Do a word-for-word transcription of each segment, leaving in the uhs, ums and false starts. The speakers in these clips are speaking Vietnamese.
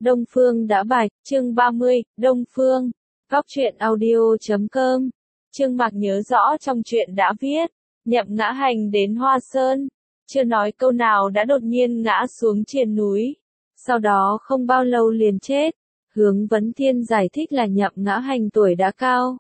Đông Phương đã bạch, chương ba mươi, Đông Phương. Góc truyện audio chấm com. Trương Mạc nhớ rõ trong truyện đã viết, Nhậm Ngã Hành đến Hoa Sơn, chưa nói câu nào đã đột nhiên ngã xuống trên núi. Sau đó không bao lâu liền chết. Hướng Vấn Thiên giải thích là Nhậm Ngã Hành tuổi đã cao,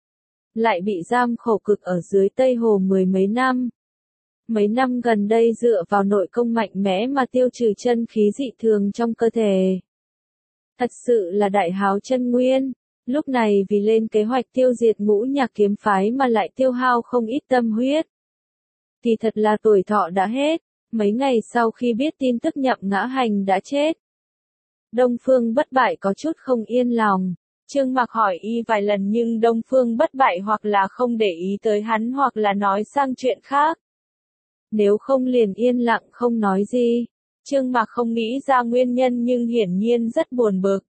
lại bị giam khổ cực ở dưới Tây Hồ mười mấy năm. Mấy năm gần đây dựa vào nội công mạnh mẽ mà tiêu trừ chân khí dị thường trong cơ thể. Thật sự là đại háo chân nguyên, lúc này vì lên kế hoạch tiêu diệt Ngũ Nhạc kiếm phái mà lại tiêu hao không ít tâm huyết. Thì thật là tuổi thọ đã hết, mấy ngày sau khi biết tin tức Nhậm Ngã Hành đã chết. Đông Phương Bất Bại có chút không yên lòng, Trương Mạc hỏi y vài lần nhưng Đông Phương Bất Bại hoặc là không để ý tới hắn hoặc là nói sang chuyện khác. Nếu không liền yên lặng không nói gì. Trương Mạc không nghĩ ra nguyên nhân nhưng hiển nhiên rất buồn bực.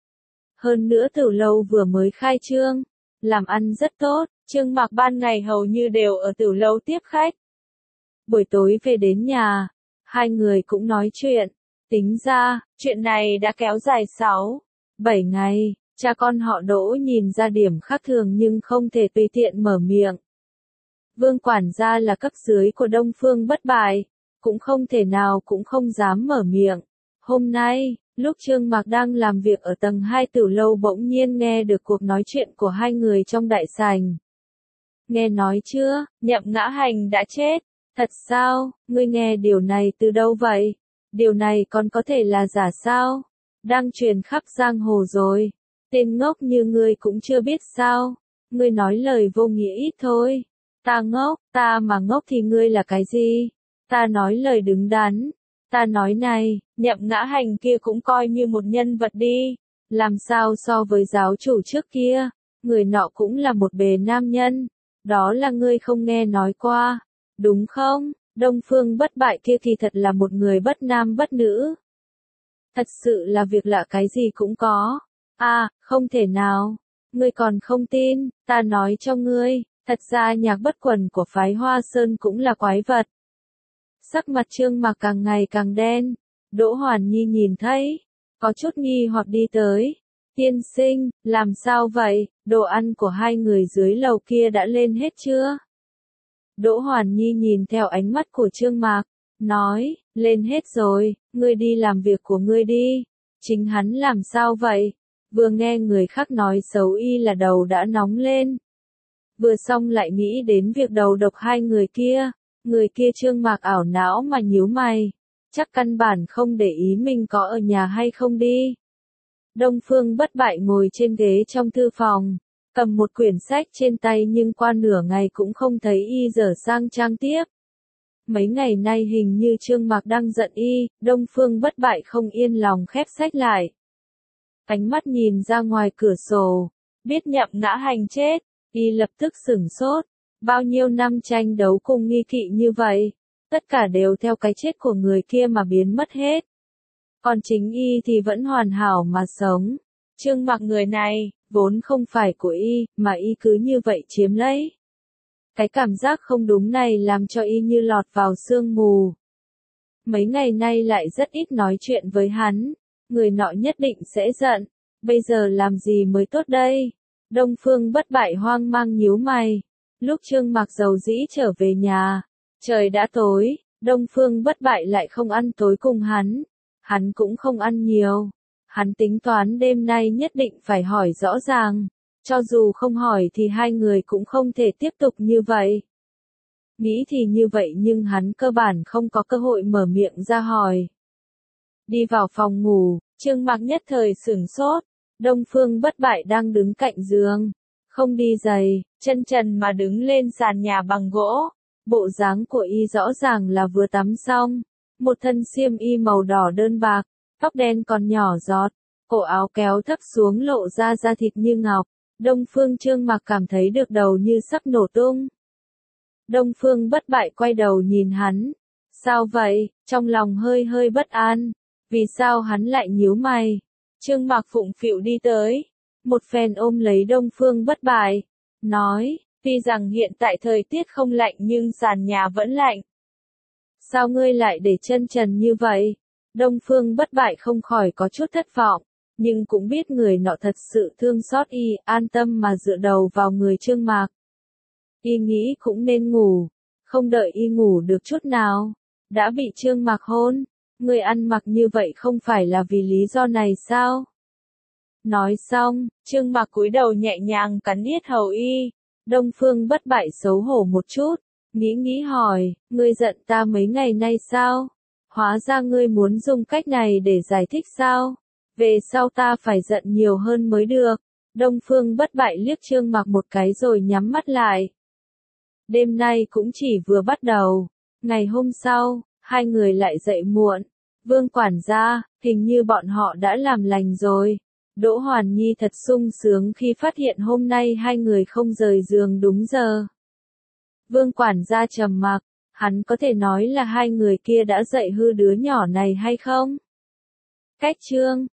Hơn nữa Tử Lâu vừa mới khai trương, làm ăn rất tốt, Trương Mạc ban ngày hầu như đều ở Tử Lâu tiếp khách. Buổi tối về đến nhà, hai người cũng nói chuyện, tính ra, chuyện này đã kéo dài sáu, bảy ngày, cha con họ Đỗ nhìn ra điểm khác thường nhưng không thể tùy tiện mở miệng. Vương quản gia là cấp dưới của Đông Phương Bất Bại, cũng không thể nào cũng không dám mở miệng. Hôm nay, lúc Trương Mạc đang làm việc ở tầng hai Tử Lâu bỗng nhiên nghe được cuộc nói chuyện của hai người trong đại sảnh. Nghe nói chưa, Nhậm Ngã Hành đã chết. Thật sao, ngươi nghe điều này từ đâu vậy? Điều này còn có thể là giả sao? Đang truyền khắp giang hồ rồi. Tên ngốc như ngươi cũng chưa biết sao? Ngươi nói lời vô nghĩa ít thôi. Ta ngốc, ta mà ngốc thì ngươi là cái gì? Ta nói lời đứng đắn. Ta nói này, Nhậm Ngã Hành kia cũng coi như một nhân vật đi. Làm sao so với giáo chủ trước kia? Người nọ cũng là một bề nam nhân. Đó là ngươi không nghe nói qua. Đúng không? Đông Phương Bất Bại kia thì thật là một người bất nam bất nữ. Thật sự là việc lạ cái gì cũng có. À, không thể nào. Ngươi còn không tin, ta nói cho ngươi, thật ra Nhạc Bất Quần của phái Hoa Sơn cũng là quái vật. Sắc mặt Trương Mạc càng ngày càng đen. Đỗ Hoàn Nhi nhìn thấy, có chút nghi hoặc đi tới. Tiên sinh, làm sao vậy? Đồ ăn của hai người dưới lầu kia đã lên hết chưa? Đỗ Hoàn Nhi nhìn theo ánh mắt của Trương Mạc, nói, lên hết rồi, ngươi đi làm việc của ngươi đi. Chính hắn làm sao vậy? Vừa nghe người khác nói xấu y là đầu đã nóng lên. Vừa xong lại nghĩ đến việc đầu độc hai người kia. Người kia Trương Mạc ảo não mà nhíu mày. Chắc căn bản không để ý mình có ở nhà hay không đi. Đông Phương Bất Bại ngồi trên ghế trong thư phòng, cầm một quyển sách trên tay nhưng qua nửa ngày cũng không thấy y dở sang trang tiếp. Mấy ngày nay hình như Trương Mạc đang giận y, Đông Phương Bất Bại không yên lòng khép sách lại. Ánh mắt nhìn ra ngoài cửa sổ, biết Nhậm Ngã Hành chết, y lập tức sửng sốt. Bao nhiêu năm tranh đấu cùng nghi kỵ như vậy, tất cả đều theo cái chết của người kia mà biến mất hết. Còn chính y thì vẫn hoàn hảo mà sống. Trương Mạc người này, vốn không phải của y, mà y cứ như vậy chiếm lấy. Cái cảm giác không đúng này làm cho y như lọt vào sương mù. Mấy ngày nay lại rất ít nói chuyện với hắn, người nọ nhất định sẽ giận. Bây giờ làm gì mới tốt đây? Đông Phương Bất Bại hoang mang nhíu mày. Lúc Trương Mạc dầu dĩ trở về nhà, trời đã tối, Đông Phương Bất Bại lại không ăn tối cùng hắn. Hắn cũng không ăn nhiều. Hắn tính toán đêm nay nhất định phải hỏi rõ ràng. Cho dù không hỏi thì hai người cũng không thể tiếp tục như vậy. Nghĩ thì như vậy nhưng hắn cơ bản không có cơ hội mở miệng ra hỏi. Đi vào phòng ngủ, Trương Mạc nhất thời sửng sốt. Đông Phương Bất Bại đang đứng cạnh giường. Không đi giày, chân trần mà đứng lên sàn nhà bằng gỗ. Bộ dáng của y rõ ràng là vừa tắm xong. Một thân xiêm y màu đỏ đơn bạc, tóc đen còn nhỏ giọt, cổ áo kéo thấp xuống lộ ra da thịt như ngọc. Đông Phương Trương Mạc cảm thấy được đầu như sắp nổ tung. Đông Phương Bất Bại quay đầu nhìn hắn. Sao vậy? Trong lòng hơi hơi bất an. Vì sao hắn lại nhíu mày? Trương Mạc phụng phịu đi tới. Một phen ôm lấy Đông Phương Bất Bại. Nói, tuy rằng hiện tại thời tiết không lạnh nhưng sàn nhà vẫn lạnh. Sao ngươi lại để chân trần như vậy? Đông Phương Bất Bại không khỏi có chút thất vọng, nhưng cũng biết người nọ thật sự thương xót y, an tâm mà dựa đầu vào người Trương Mạc. Y nghĩ cũng nên ngủ, không đợi y ngủ được chút nào, đã bị Trương Mạc hôn. Người ăn mặc như vậy không phải là vì lý do này sao? Nói xong, Trương Mạc cúi đầu nhẹ nhàng cắn yết hầu y. Đông Phương Bất Bại xấu hổ một chút, nghĩ nghĩ hỏi, ngươi giận ta mấy ngày nay sao? Hóa ra ngươi muốn dùng cách này để giải thích sao? Về sau ta phải giận nhiều hơn mới được. Đông Phương Bất Bại liếc Trương Mạc một cái rồi nhắm mắt lại. Đêm nay cũng chỉ vừa bắt đầu. Ngày hôm sau, hai người lại dậy muộn. Vương quản gia, hình như bọn họ đã làm lành rồi. Đỗ Hoàn Nhi thật sung sướng khi phát hiện hôm nay hai người không rời giường đúng giờ. Vương quản gia trầm mặc, hắn có thể nói là hai người kia đã dạy hư đứa nhỏ này hay không? Cách chương